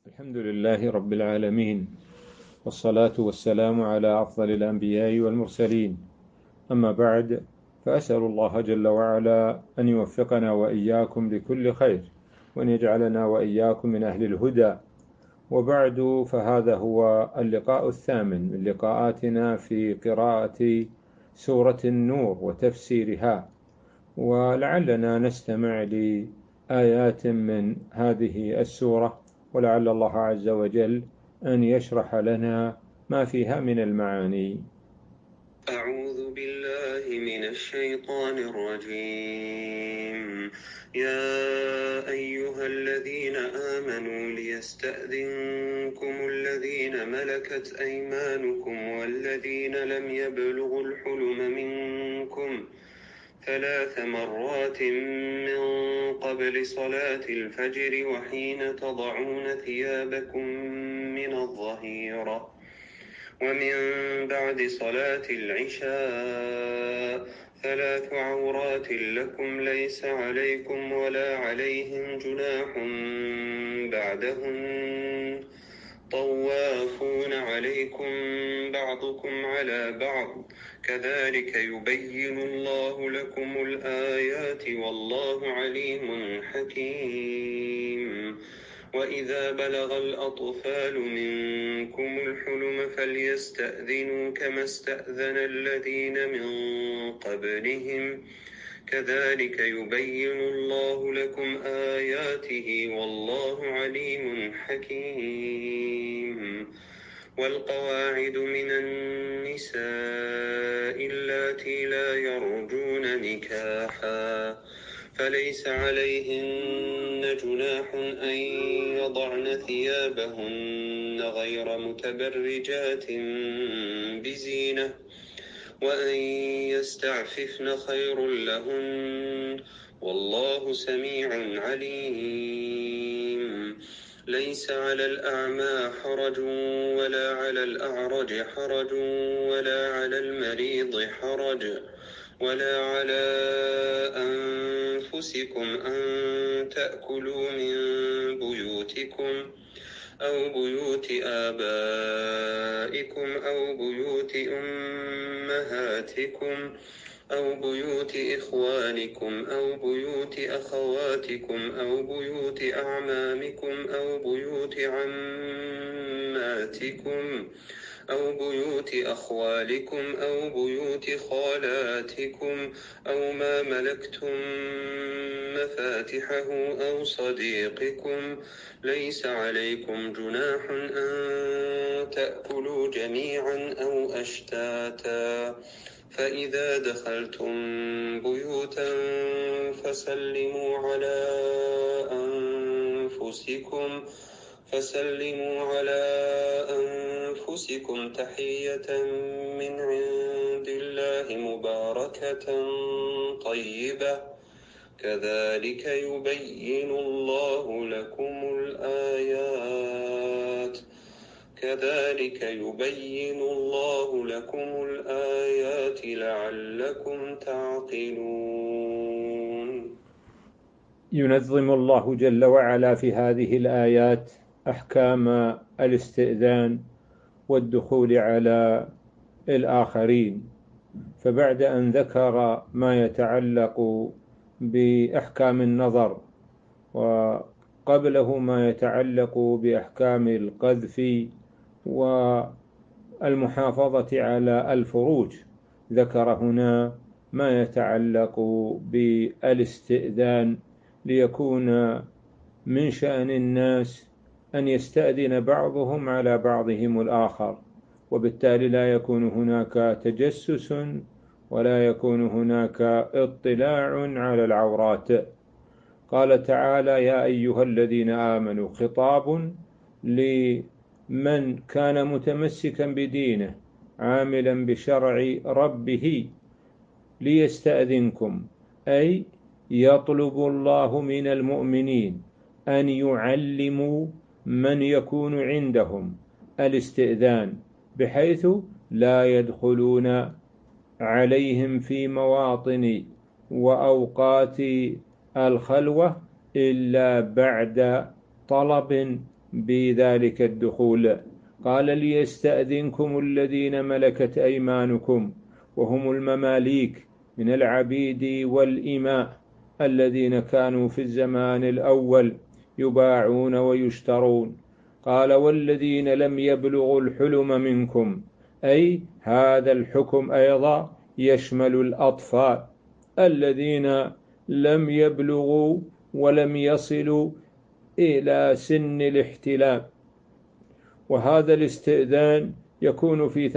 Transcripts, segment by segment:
الحمد لله رب العالمين، والصلاة والسلام على أفضل الأنبياء والمرسلين. أما بعد، فأسأل الله جل وعلا أن يوفقنا وإياكم لكل خير، وأن يجعلنا وإياكم من أهل الهدى. وبعد، فهذا هو اللقاء الثامن من لقاءاتنا في قراءة سورة النور وتفسيرها، ولعلنا نستمع لآيات من هذه السورة، ولعل الله عز وجل أن يشرح لنا ما فيها من المعاني. أعوذ بالله من الشيطان الرجيم. يا أيها الذين آمنوا ليستأذنكم الذين ملكت أيمانكم والذين لم يبلغوا الحلم منكم 3 مرات من قبل صلاة الفجر وحين تضعون ثيابكم من الظهيرة ومن بعد صلاة العشاء 3 عورات لكم ليس عليكم ولا عليهم جناح بعدهن طوافون عليكم بعضكم على بعض كذلك يبين الله لكم الآيات والله عليم حكيم. وإذا بلغ الأطفال منكم الحلم فليستأذنوا كما استأذن الذين من قبلهم كذلك يبين الله لكم آياته والله عليم حكيم. والقواعد من النساء اللاتي لا يرجون نكاحا فليس عليهن جناح أن يضعن ثيابهن غير متبرجات بزينة وأن يستعففن خير لهن والله سميع عليم. ليس على الأعمى حرج ولا على الأعرج حرج ولا على المريض حرج ولا على أنفسكم أن تأكلوا من بيوتكم أو بيوت آبائكم أو بيوت أمهاتكم أو بيوت إخوانكم أو بيوت أخواتكم أو بيوت أعمامكم أو بيوت عماتكم أو بيوت أخوالكم أو بيوت خالاتكم أو ما ملكتم مفاتحه أو صديقكم ليس عليكم جناح أن تأكلوا جميعا أو أشتاتا فإذا دخلتم بيوتا فسلموا على أنفسكم تحية من عند الله مباركة طيبة كذلك يبين الله لكم الآيات لعلكم تعقلون. ينظم الله جل وعلا في هذه الآيات أحكام الاستئذان والدخول على الآخرين، فبعد أن ذكر ما يتعلق بأحكام النظر، وقبله ما يتعلق بأحكام القذف والمحافظة على الفروج، ذكر هنا ما يتعلق بالاستئذان، ليكون من شأن الناس أن يستأذن بعضهم على بعضهم الآخر، وبالتالي لا يكون هناك تجسس ولا يكون هناك اطلاع على العورات. قال تعالى: يا أيها الذين آمنوا، خطاب لمن كان متمسكا بدينه عاملا بشرع ربه، ليستأذنكم، أي يطلب الله من المؤمنين أن يعلموا من يكون عندهم الاستئذان، بحيث لا يدخلون عليهم في مواطن وأوقات الخلوة إلا بعد طلب بذلك الدخول. قال ليستأذنكم الذين ملكت أيمانكم، وهم المماليك من العبيد والإماء الذين كانوا في الزمان الأول يباعون ويشترون. قال والذين لم يبلغوا الحلم منكم، أي هذا الحكم أيضا يشمل الأطفال الذين لم يبلغوا ولم يصلوا إلى سن الاحتلام. وهذا الاستئذان يكون في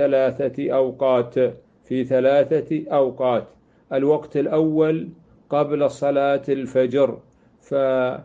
ثلاثة أوقات. الوقت الأول قبل صلاة الفجر، فلا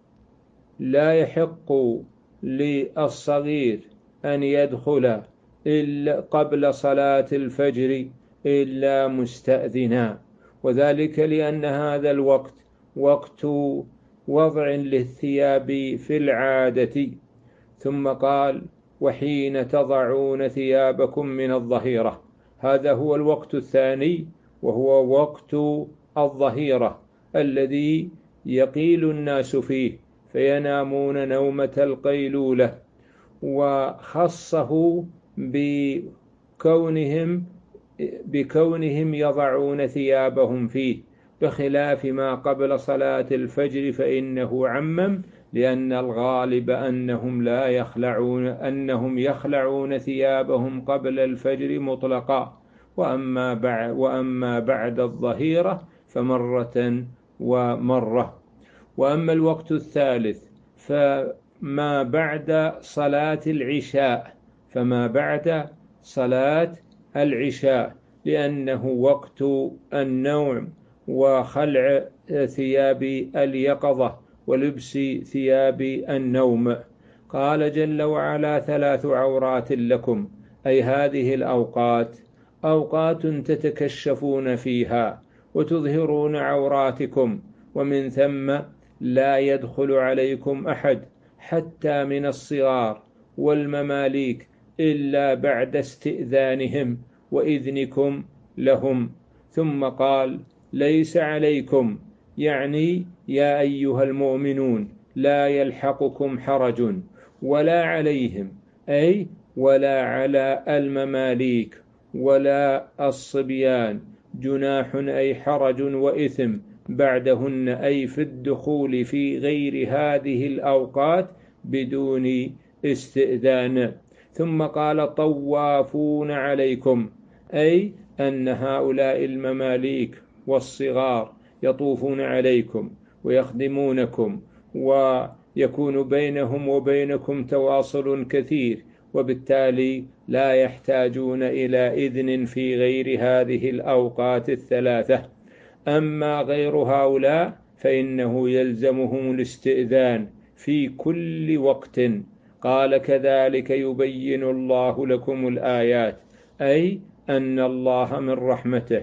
يحق للصغير أن يدخل إلا قبل صلاة الفجر إلا مستأذنا، وذلك لأن هذا الوقت وقت وضع للثياب في العادة. ثم قال وحين تضعون ثيابكم من الظهيرة، هذا هو الوقت الثاني، وهو وقت الظهيرة الذي يقيل الناس فيه فينامون نومة القيلولة، وخصه بكونهم يضعون ثيابهم فيه، بخلاف ما قبل صلاة الفجر فإنه عمم، لأن الغالب أنهم يخلعون ثيابهم قبل الفجر مطلقا، وأما بعد الظهيرة فمرة ومرة. وأما الوقت الثالث فما بعد صلاة العشاء لأنه وقت النوم وخلع ثياب اليقظة ولبس ثياب النوم. قال جل وعلا 3 عورات لكم، أي هذه الأوقات أوقات تتكشفون فيها وتظهرون عوراتكم، ومن ثم لا يدخل عليكم أحد حتى من الصغار والمماليك إلا بعد استئذانهم وإذنكم لهم. ثم قال ليس عليكم، يعني يا أيها المؤمنون لا يلحقكم حرج، ولا عليهم، أي ولا على المماليك ولا الصبيان، جناح أي حرج وإثم بعدهن، أي في الدخول في غير هذه الأوقات بدون استئذان. ثم قال طوافون عليكم، أي أن هؤلاء المماليك والصغار يطوفون عليكم ويخدمونكم، ويكون بينهم وبينكم تواصل كثير، وبالتالي لا يحتاجون إلى إذن في غير هذه الأوقات الثلاثة. أما غير هؤلاء فإنه يلزمهم الاستئذان في كل وقت. قال كذلك يبين الله لكم الآيات، أي أن الله من رحمته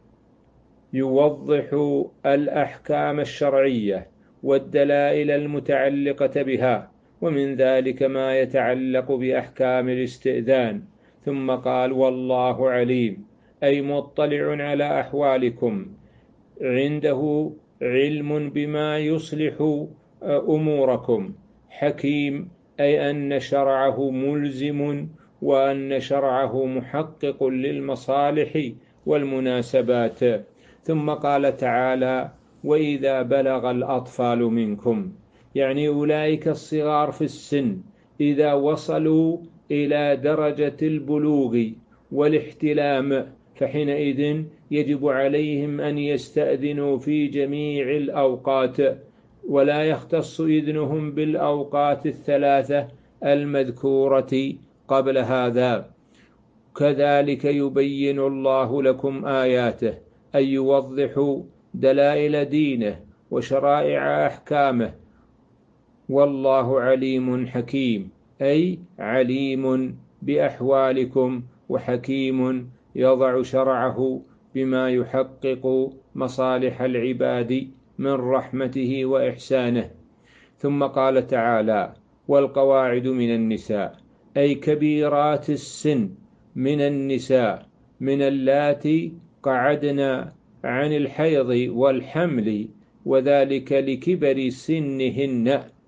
يوضح الأحكام الشرعية والدلائل المتعلقة بها، ومن ذلك ما يتعلق بأحكام الاستئذان. ثم قال والله عليم، أي مطلع على أحوالكم، عنده علم بما يصلح أموركم، حكيم، أي أن شرعه ملزم، وأن شرعه محقق للمصالح والمناسبات. ثم قال تعالى وإذا بلغ الأطفال منكم، يعني أولئك الصغار في السن إذا وصلوا إلى درجة البلوغ والاحتلام فحينئذ يجب عليهم أن يستأذنوا في جميع الأوقات، ولا يختص إذنهم بالأوقات الثلاثة المذكورة قبل هذا. كذلك يبين الله لكم آياته، أي يوضح دلائل دينه وشرائع أحكامه. والله عليم حكيم، أي عليم بأحوالكم وحكيم يضع شرعه بما يحقق مصالح العباد من رحمته وإحسانه. ثم قال تعالى والقواعد من النساء، أي كبيرات السن من النساء، من اللاتي قعدن عن الحيض والحمل، وذلك لكبر سنهن،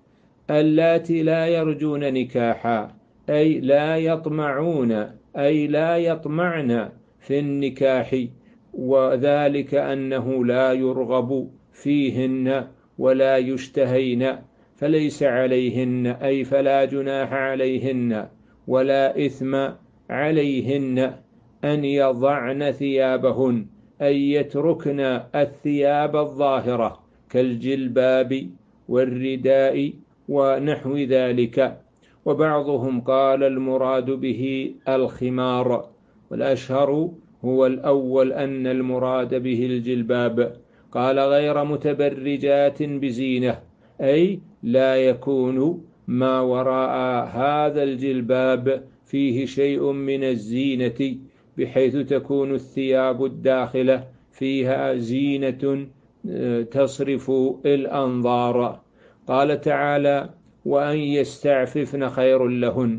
اللاتي لا يرجون نكاحا، أي لا يطمعون، أي لا يطمعن في النكاح، وذلك أنه لا يرغب فيهن ولا يشتهين، فليس عليهن، أي فلا جناح عليهن ولا إثم عليهن أن يضعن ثيابهن، أي يتركن الثياب الظاهرة كالجلباب والرداء ونحو ذلك. وبعضهم قال المراد به الخمار، والأشهر هو الأول أن المراد به الجلباب. قال غير متبرجات بزينة، أي لا يكون ما وراء هذا الجلباب فيه شيء من الزينة، بحيث تكون الثياب الداخلة فيها زينة تصرف الأنظار. قال تعالى وأن يستعففن خير لهن،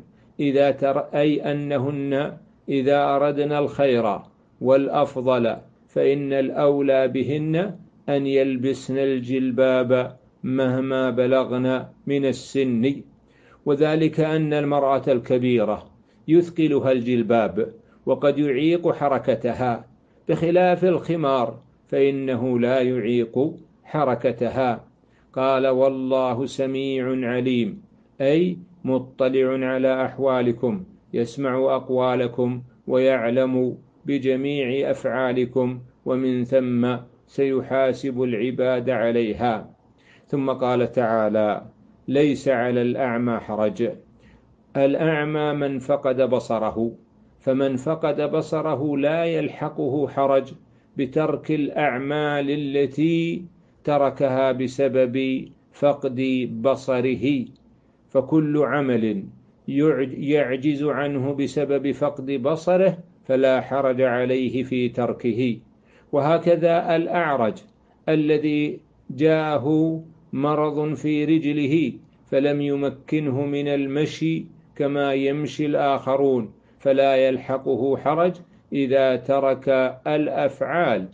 أي أنهن إذا أردنا الخير والأفضل فإن الأولى بهن أن يلبسن الجلباب مهما بلغن من السن، وذلك أن المرأة الكبيرة يثقلها الجلباب وقد يعيق حركتها، بخلاف الخمار فإنه لا يعيق حركتها. قال والله سميع عليم، أي مطلع على أحوالكم، يسمع أقوالكم ويعلم بجميع أفعالكم، ومن ثم سيحاسب العباد عليها. ثم قال تعالى ليس على الأعمى حرج. الأعمى من فقد بصره، فمن فقد بصره لا يلحقه حرج بترك الأعمال التي تركها بسبب فقد بصره، فكل عمل يعجز عنه بسبب فقد بصره فلا حرج عليه في تركه. وهكذا الأعرج الذي جاءه مرض في رجله فلم يمكنه من المشي كما يمشي الآخرون، فلا يلحقه حرج إذا ترك الأفعال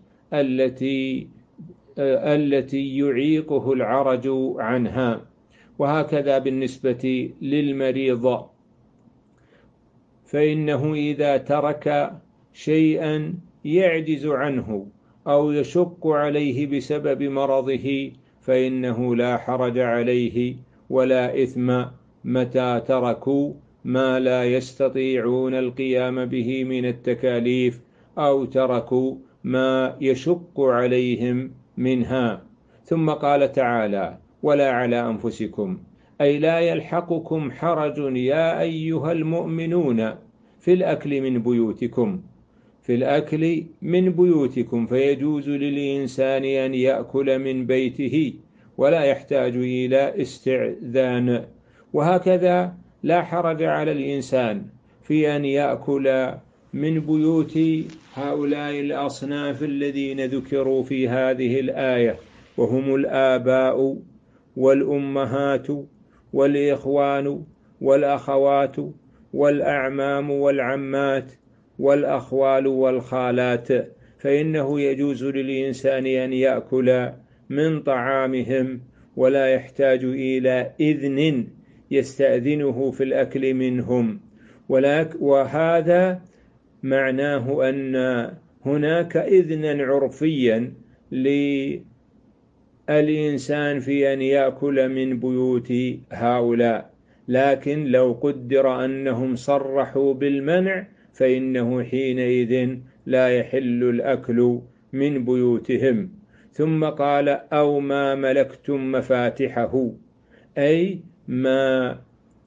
التي يعيقه العرج عنها. وهكذا بالنسبة للمريض، فإنه إذا ترك شيئا يعجز عنه أو يشق عليه بسبب مرضه فإنه لا حرج عليه ولا إثم متى تركوا ما لا يستطيعون القيام به من التكاليف أو تركوا ما يشق عليهم منها. ثم قال تعالى ولا على أنفسكم، أي لا يلحقكم حرج يا أيها المؤمنون في الأكل من بيوتكم، فيجوز للإنسان أن يأكل من بيته ولا يحتاج إلى استئذان. وهكذا لا حرج على الإنسان في أن يأكل من بيوت هؤلاء الأصناف الذين ذكروا في هذه الآية، وهم الآباء والأمهات والإخوان والأخوات والأعمام والعمات والأخوال والخالات، فإنه يجوز للإنسان أن يأكل من طعامهم ولا يحتاج إلى إذن يستأذنه في الأكل منهم. وهذا معناه أن هناك إذنا عرفيا للإنسان في أن يأكل من بيوت هؤلاء، لكن لو قدر أنهم صرحوا بالمنع فإنه حينئذ لا يحل الأكل من بيوتهم. ثم قال أو ما ملكتم مفاتحه، أي ما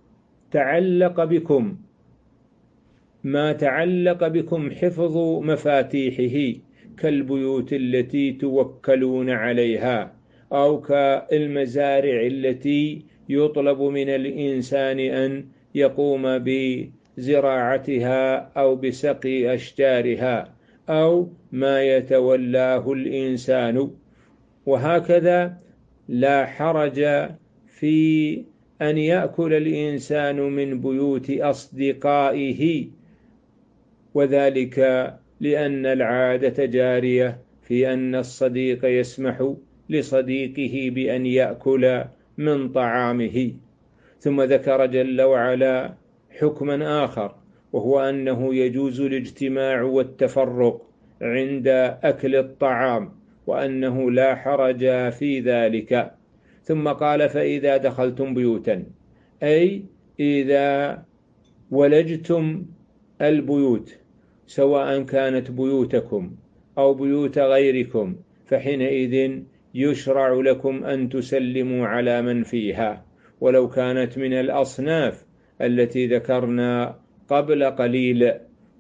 تعلق بكم حفظ مفاتيحه، كالبيوت التي توكلون عليها، أو كالمزارع التي يطلب من الإنسان أن يقوم بزراعتها أو بسقي أشجارها، أو ما يتولاه الإنسان. وهكذا لا حرج في أن يأكل الإنسان من بيوت أصدقائه، وذلك لأن العادة جارية في أن الصديق يسمح لصديقه بأن يأكل من طعامه. ثم ذكر جل وعلا حكما آخر، وهو أنه يجوز الاجتماع والتفرق عند أكل الطعام، وأنه لا حرج في ذلك. ثم قال فإذا دخلتم بيوتا، أي إذا ولجتم البيوت سواء كانت بيوتكم أو بيوت غيركم، فحينئذ يشرع لكم أن تسلموا على من فيها، ولو كانت من الأصناف التي ذكرنا قبل قليل.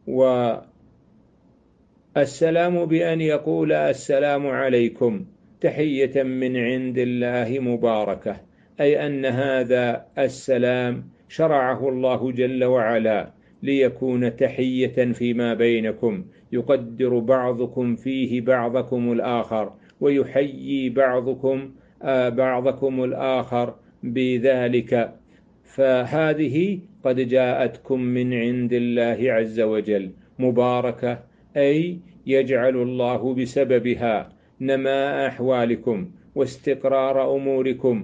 والسلام بأن يقول السلام عليكم تحية من عند الله مباركة، أي أن هذا السلام شرعه الله جل وعلا ليكون تحية فيما بينكم، يقدر بعضكم فيه بعضكم الآخر، ويحيي بعضكم الآخر بذلك. فهذه قد جاءتكم من عند الله عز وجل مباركة، أي يجعل الله بسببها نماء أحوالكم واستقرار أموركم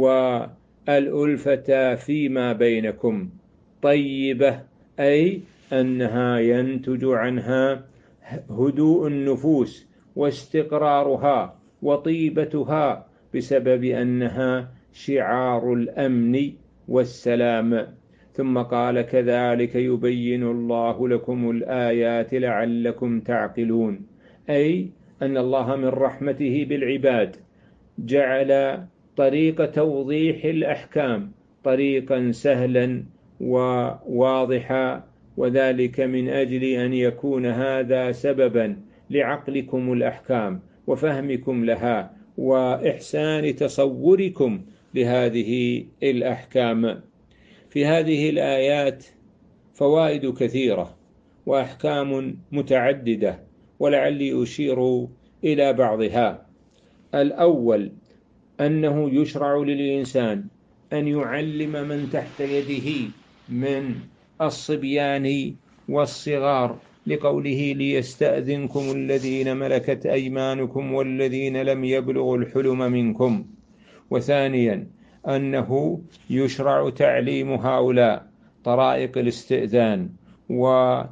والألفة فيما بينكم. طيبة، أي أنها ينتج عنها هدوء النفوس واستقرارها وطيبتها بسبب أنها شعار الأمن والسلام. ثم قال كذلك يبين الله لكم الآيات لعلكم تعقلون، أي أن الله من رحمته بالعباد جعل طريق توضيح الأحكام طريقا سهلا وواضحا، وذلك من أجل أن يكون هذا سببا لعقلكم الأحكام وفهمكم لها وإحسان تصوركم لهذه الأحكام. في هذه الآيات فوائد كثيرة وأحكام متعددة، ولعلي أشير إلى بعضها. الأول أنه يشرع للإنسان أن يعلم من تحت يده من الصبيان والصغار، لقوله ليستأذنكم الذين ملكت أيمانكم والذين لم يبلغوا الحلم منكم. وثانيا أنه يشرع تعليم هؤلاء طرائق الاستئذان، وأن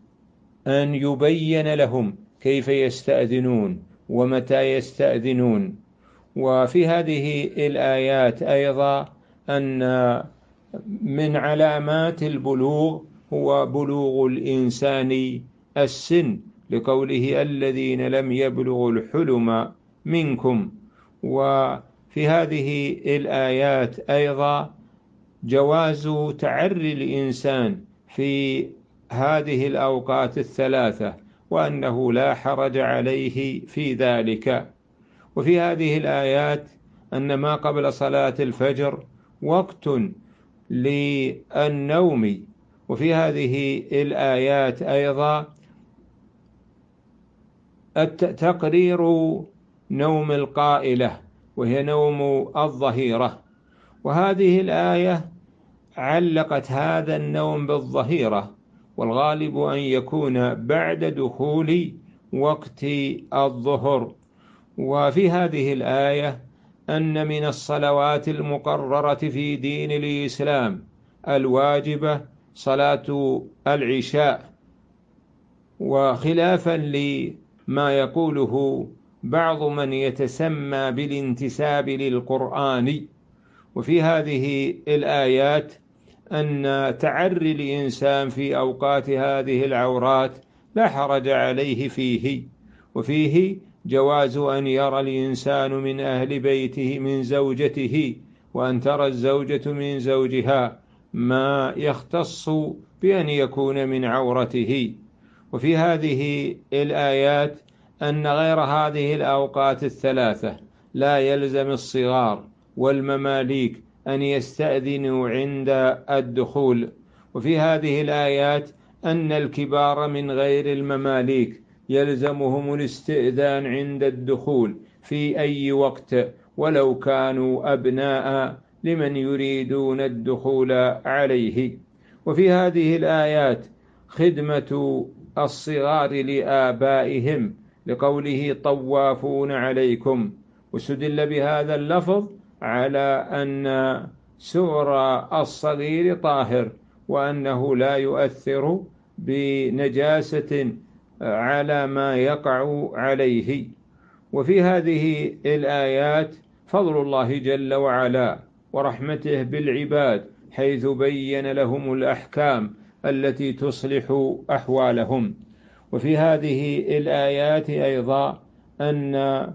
يبين لهم كيف يستأذنون ومتى يستأذنون. وفي هذه الآيات أيضا أن من علامات البلوغ هو بلوغ الإنسان السن، لقوله الذين لم يبلغوا الحلم منكم. وفي هذه الآيات أيضا جواز تعري الإنسان في هذه الأوقات الثلاثة، وأنه لا حرج عليه في ذلك. وفي هذه الآيات أن ما قبل صلاة الفجر وقت للنوم. وفي هذه الآيات أيضا تقرير نوم القائلة، وهي نوم الظهيرة. وهذه الآية علقت هذا النوم بالظهيرة، والغالب أن يكون بعد دخول وقت الظهر. وفي هذه الآية أن من الصلوات المقررة في دين الإسلام الواجبة صلاة العشاء، وخلافا لما يقوله بعض من يتسمى بالانتساب للقرآن. وفي هذه الآيات أن تعري الإنسان في أوقات هذه العورات لا حرج عليه فيه، وفيه جواز أن يرى الإنسان من أهل بيته من زوجته، وأن ترى الزوجة من زوجها ما يختص بأن يكون من عورته. وفي هذه الآيات أن غير هذه الأوقات الثلاثة لا يلزم الصغار والمماليك أن يستأذنوا عند الدخول. وفي هذه الآيات أن الكبار من غير المماليك يلزمهم الاستئذان عند الدخول في أي وقت، ولو كانوا أبناء لمن يريدون الدخول عليه. وفي هذه الآيات خدمة الصغار لآبائهم، لقوله طوافون عليكم، واستدل بهذا اللفظ على أن سؤر الصغير طاهر، وأنه لا يؤثر بنجاسة على ما يقع عليه. وفي هذه الآيات فضل الله جل وعلا ورحمته بالعباد، حيث بين لهم الأحكام التي تصلح أحوالهم. وفي هذه الآيات أيضا أن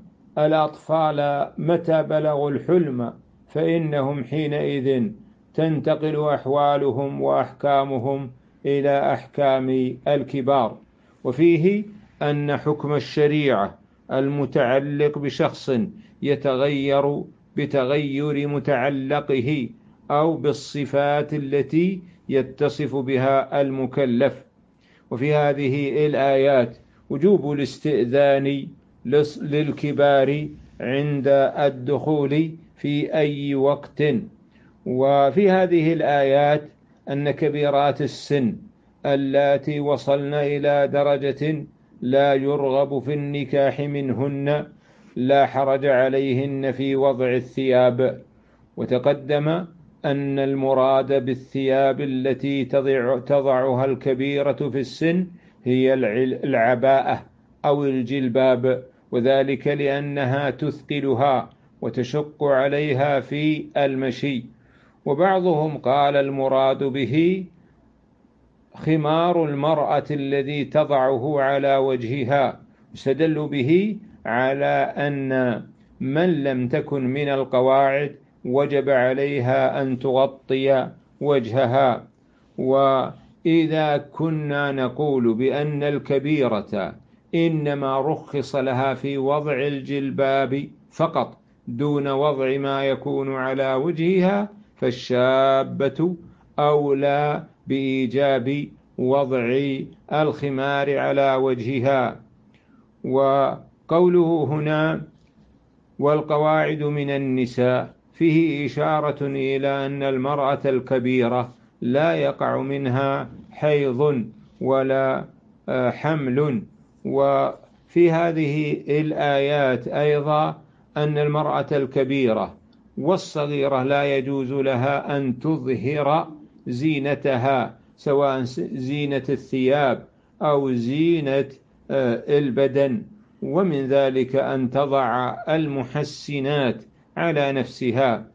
الأطفال متى بلغوا الحلم فإنهم حينئذ تنتقل أحوالهم وأحكامهم إلى أحكام الكبار. وفيه أن حكم الشريعة المتعلق بشخص يتغير بتغير متعلقه أو بالصفات التي يتصف بها المكلف. وفي هذه الآيات وجوب الاستئذان للكبار عند الدخول في أي وقت. وفي هذه الآيات أن كبيرات السن اللاتي وصلن إلى درجة لا يرغب في النكاح منهن لا حرج عليهن في وضع الثياب. وتقدم أن المراد بالثياب التي تضعها الكبيرة في السن هي العباءة أو الجلباب، وذلك لأنها تثقلها وتشق عليها في المشي. وبعضهم قال المراد به خمار المرأة الذي تضعه على وجهها، استدلوا به على أن من لم تكن من القواعد وجب عليها أن تغطي وجهها. وإذا كنا نقول بأن الكبيرة إنما رخص لها في وضع الجلباب فقط دون وضع ما يكون على وجهها، فالشابة أولى بإيجاب وضع الخمار على وجهها. وقوله هنا والقواعد من النساء فيه إشارة إلى أن المرأة الكبيرة لا يقع منها حيض ولا حمل. وفي هذه الآيات أيضا أن المرأة الكبيرة والصغيرة لا يجوز لها أن تظهر زينتها، سواء زينة الثياب أو زينة البدن، ومن ذلك أن تضع المحسنات على نفسها.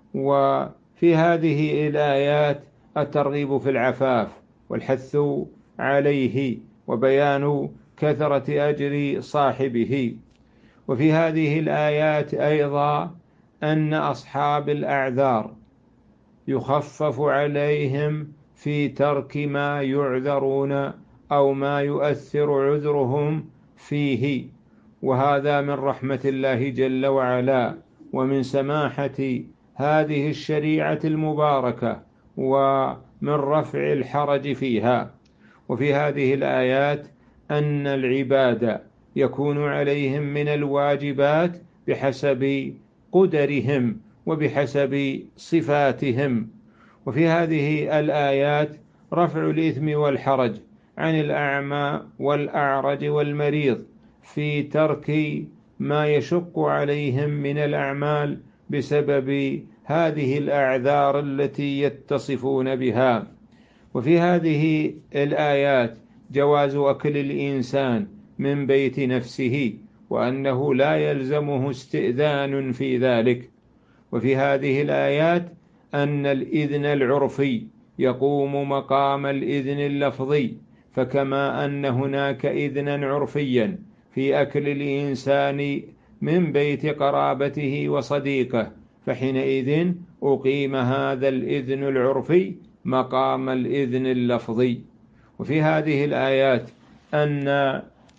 وفي هذه الآيات الترغيب في العفاف والحث عليه وبيان كثرة أجر صاحبه. وفي هذه الآيات أيضا أن أصحاب الأعذار يخفف عليهم في ترك ما يعذرون أو ما يؤثر عذرهم فيه، وهذا من رحمة الله جل وعلا ومن سماحة هذه الشريعة المباركة ومن رفع الحرج فيها. وفي هذه الآيات أن العباد يكون عليهم من الواجبات بحسب قدرهم وبحسب صفاتهم. وفي هذه الآيات رفع الإثم والحرج عن الأعمى والأعرج والمريض في ترك ما يشق عليهم من الأعمال بسبب هذه الأعذار التي يتصفون بها. وفي هذه الآيات جواز أكل الإنسان من بيت نفسه، وأنه لا يلزمه استئذان في ذلك. وفي هذه الآيات أن الإذن العرفي يقوم مقام الإذن اللفظي، فكما أن هناك إذنا عرفيا في أكل الإنسان من بيت قرابته وصديقه، فحينئذ أقيم هذا الإذن العرفي مقام الإذن اللفظي. وفي هذه الآيات أن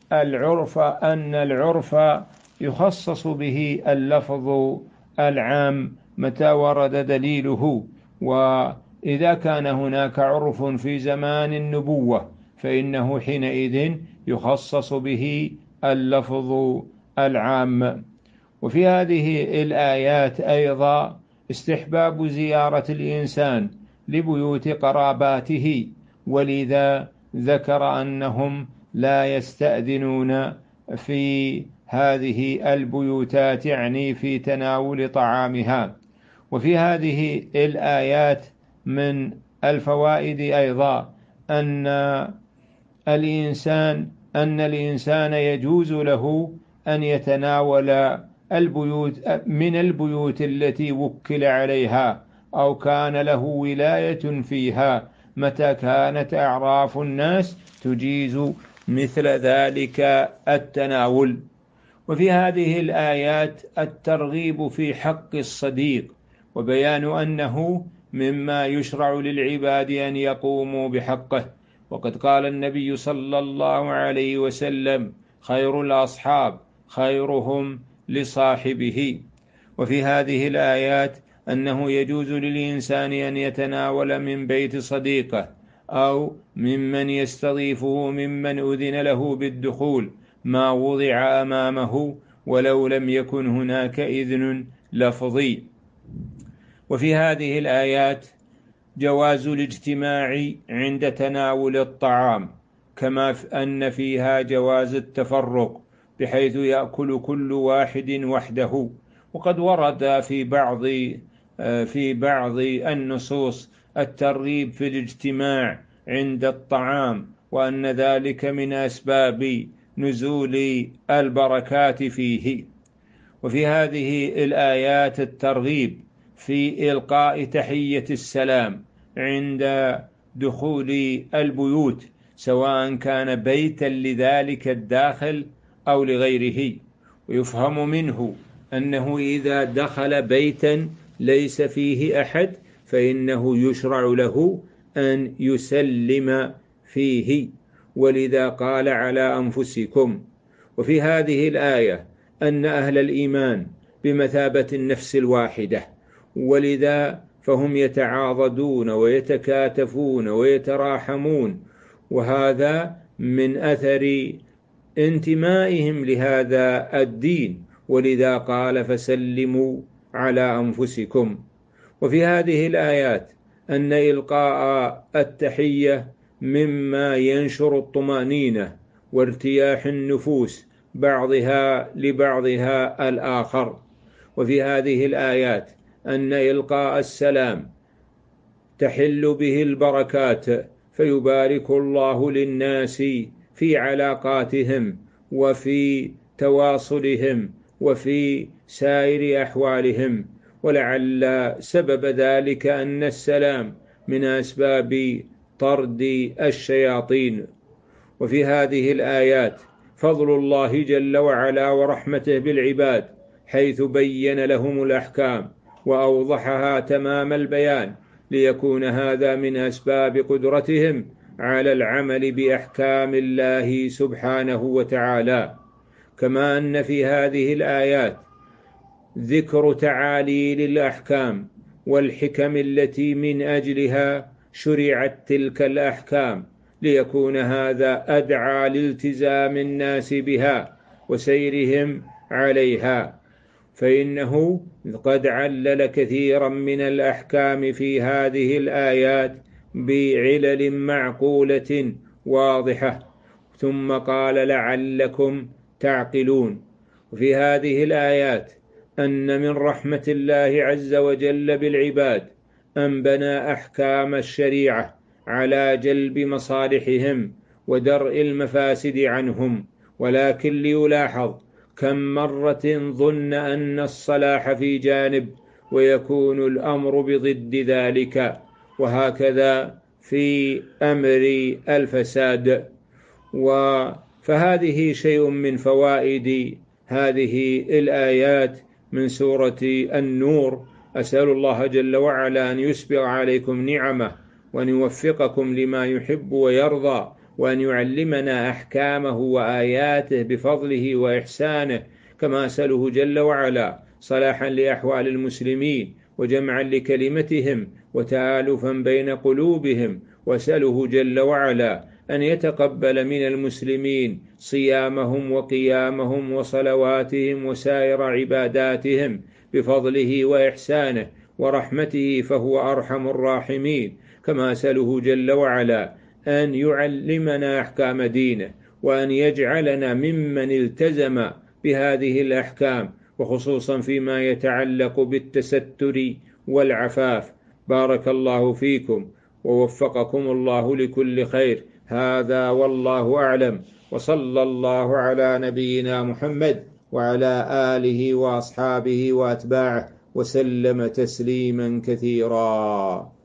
العرف يخصص به اللفظ العام متى ورد دليله. وإذا كان هناك عرف في زمان النبوة فإنه حينئذ يخصص به اللفظ العام. وفي هذه الآيات أيضا استحباب زيارة الإنسان لبيوت قراباته، ولذا ذكر أنهم لا يستأذنون في هذه البيوتات، يعني في تناول طعامها. وفي هذه الآيات من الفوائد أيضا أن الإنسان يجوز له أن يتناول من البيوت التي وكل عليها أو كان له ولاية فيها متى كانت أعراف الناس تجيز مثل ذلك التناول. وفي هذه الآيات الترغيب في حق الصديق، وبيان أنه مما يشرع للعباد أن يقوموا بحقه. وقد قال النبي صلى الله عليه وسلم: خير الأصحاب خيرهم لصاحبه. وفي هذه الآيات أنه يجوز للإنسان أن يتناول من بيت صديقه أو ممن يستضيفه ممن أذن له بالدخول ما وضع أمامه ولو لم يكن هناك إذن لفظي. وفي هذه الآيات جواز الاجتماع عند تناول الطعام، كما أن فيها جواز التفرق بحيث يأكل كل واحد وحده. وقد ورد في بعض النصوص الترغيب في الاجتماع عند الطعام، وأن ذلك من أسباب نزول البركات فيه. وفي هذه الآيات الترغيب في إلقاء تحية السلام عند دخول البيوت، سواء كان بيتا لذلك الداخل أو لغيره. ويفهم منه أنه إذا دخل بيتا ليس فيه أحد فإنه يشرع له أن يسلم فيه، ولذا قال: على أنفسكم. وفي هذه الآية أن أهل الإيمان بمثابة النفس الواحدة، ولذا فهم يتعاضدون ويتكاتفون ويتراحمون، وهذا من أثر انتمائهم لهذا الدين، ولذا قال: فسلموا على أنفسكم. وفي هذه الآيات أن إلقاء التحية مما ينشر الطمأنينة وارتياح النفوس بعضها لبعضها الآخر. وفي هذه الآيات أن إلقاء السلام تحل به البركات، فيبارك الله للناس في علاقاتهم وفي تواصلهم وفي سائر أحوالهم. ولعل سبب ذلك أن السلام من أسباب طرد الشياطين. وفي هذه الآيات فضل الله جل وعلا ورحمته بالعباد، حيث بين لهم الأحكام وأوضحها تمام البيان، ليكون هذا من أسباب قدرتهم على العمل بأحكام الله سبحانه وتعالى. كما أن في هذه الآيات ذكر تعاليل الأحكام والحكم التي من أجلها شرعت تلك الأحكام، ليكون هذا أدعى لالتزام الناس بها وسيرهم عليها، فإنه قد علل كثيرا من الأحكام في هذه الآيات بعلل معقولة واضحة، ثم قال: لعلكم تعقلون. وفي هذه الآيات أن من رحمة الله عز وجل بالعباد أن بنى أحكام الشريعة على جلب مصالحهم ودرء المفاسد عنهم، ولكن ليلاحظ كم مرة ظن أن الصلاح في جانب ويكون الأمر بضد ذلك، وهكذا في أمر الفساد. فهذه شيء من فوائد هذه الآيات من سورة النور. أسأل الله جل وعلا أن يسبغ عليكم نعمه وأن يوفقكم لما يحب ويرضى، وأن يعلمنا أحكامه وآياته بفضله وإحسانه، كما أسأله جل وعلا صلاحا لأحوال المسلمين وجمعا لكلمتهم وتآلفا بين قلوبهم، وأسأله جل وعلا أن يتقبل من المسلمين صيامهم وقيامهم وصلواتهم وسائر عباداتهم بفضله وإحسانه ورحمته، فهو أرحم الراحمين. كما أسأله جل وعلا أن يعلمنا أحكام دينه، وأن يجعلنا ممن التزم بهذه الأحكام، وخصوصا فيما يتعلق بالتستر والعفاف. بارك الله فيكم ووفقكم الله لكل خير. هذا والله أعلم، وصلى الله على نبينا محمد وعلى آله وأصحابه وأتباعه وسلم تسليما كثيرا.